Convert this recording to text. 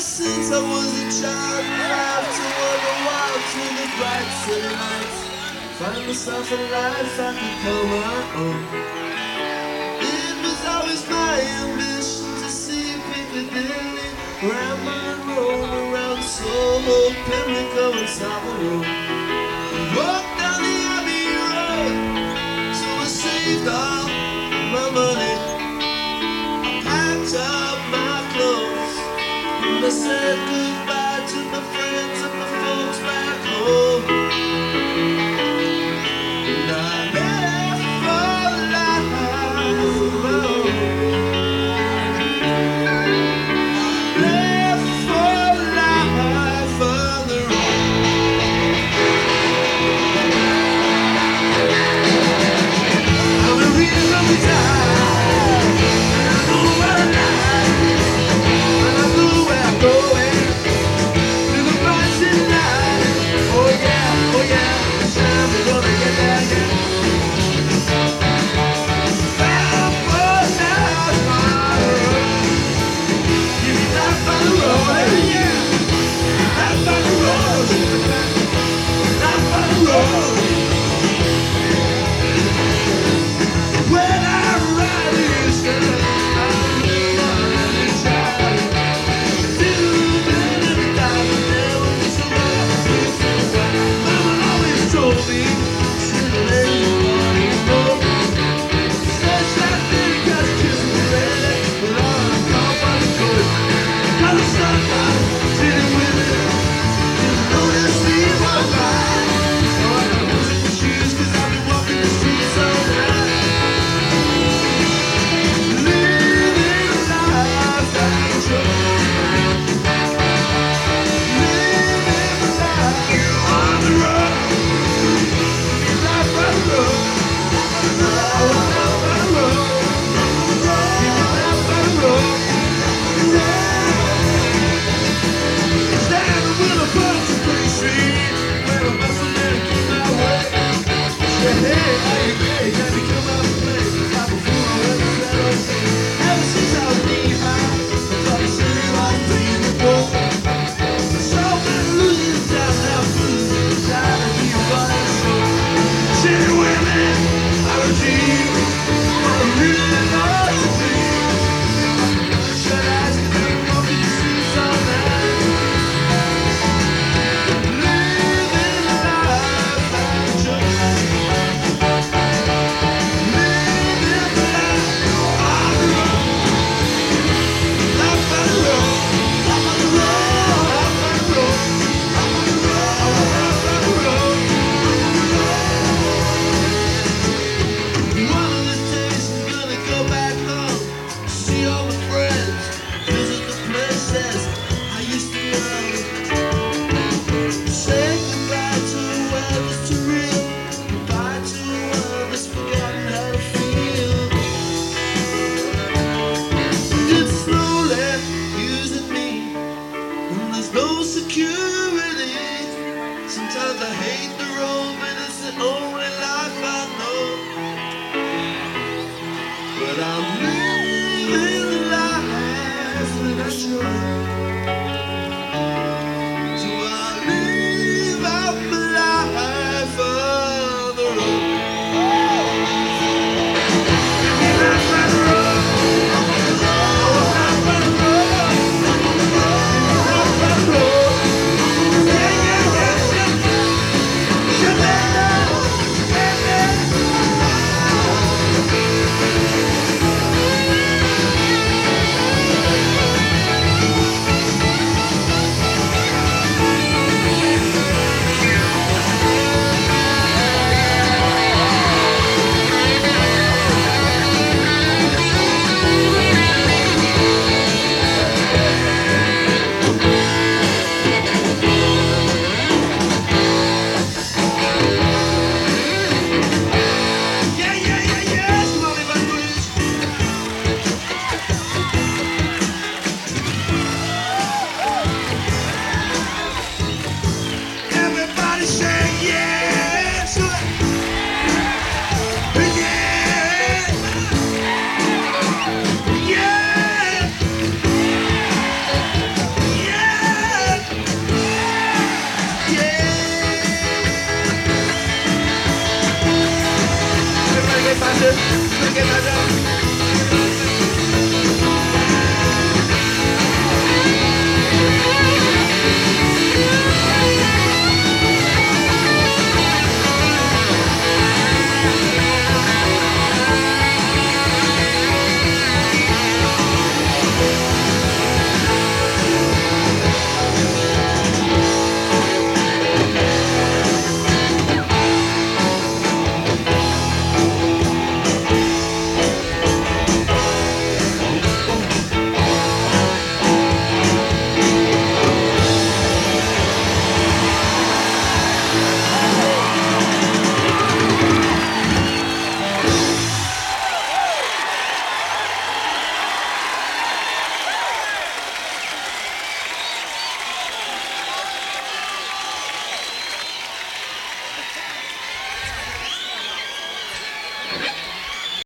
since I was a child, have to wonder why through the bright city lights. Find myself a life I could call my own. It was always my ambition to see Piccadilly, ramble and roam around Soho, Pimlico and Savile Row. Walk down the Abbey Road, so I saved all my money. Packed up my clothes, and I said goodbye to my friends and my folks back home. And I left for life of my own. I left for life on the road. I'm a real lonely time, and I know where I'm at, and I know where I'm going. To the bright city light. Oh yeah, this time we're gonna get there again. Bound for life on the road. Give me life on the road, yeah. Life on the road, life on the road. When I ride this girl, I'm running child. Mama always told me, should let nobody know. Says that thing got kissing ready, but all I call by the good. Got a son out, sitting with it. Didn't notice me walk by. So I got boots in my shoes, 'cause I've been walking the streets all night. Living life I enjoy. Living life on the road. Life on the road. Life on the road. Life on the road. Standing with a bunch of pretty street, where I'm hustling and keep my way. Say, hey, how you doing? Can you come out and play? Like a fool, I never said okay. Ever since I was knee-high, I thought the city was being the boat. So many losing down now, losing time to be a funny show. City women, I dream, what I really love to be. Shut eyes and let me walk in the streets all night. Living life I enjoy. Living life on the road. Life on the road. Life on the road. Life on the road. Life on the road. Life on the road. One of these days I'm gonna go back home, see all my friends, visit the places I used to love. Say goodbye to whoever's too real, goodbye to whoever's forgotten how to feel. It's slowly using me, and there's no security. Sometimes I hate the road, but it's the only life I know. But I'm living the life that I should.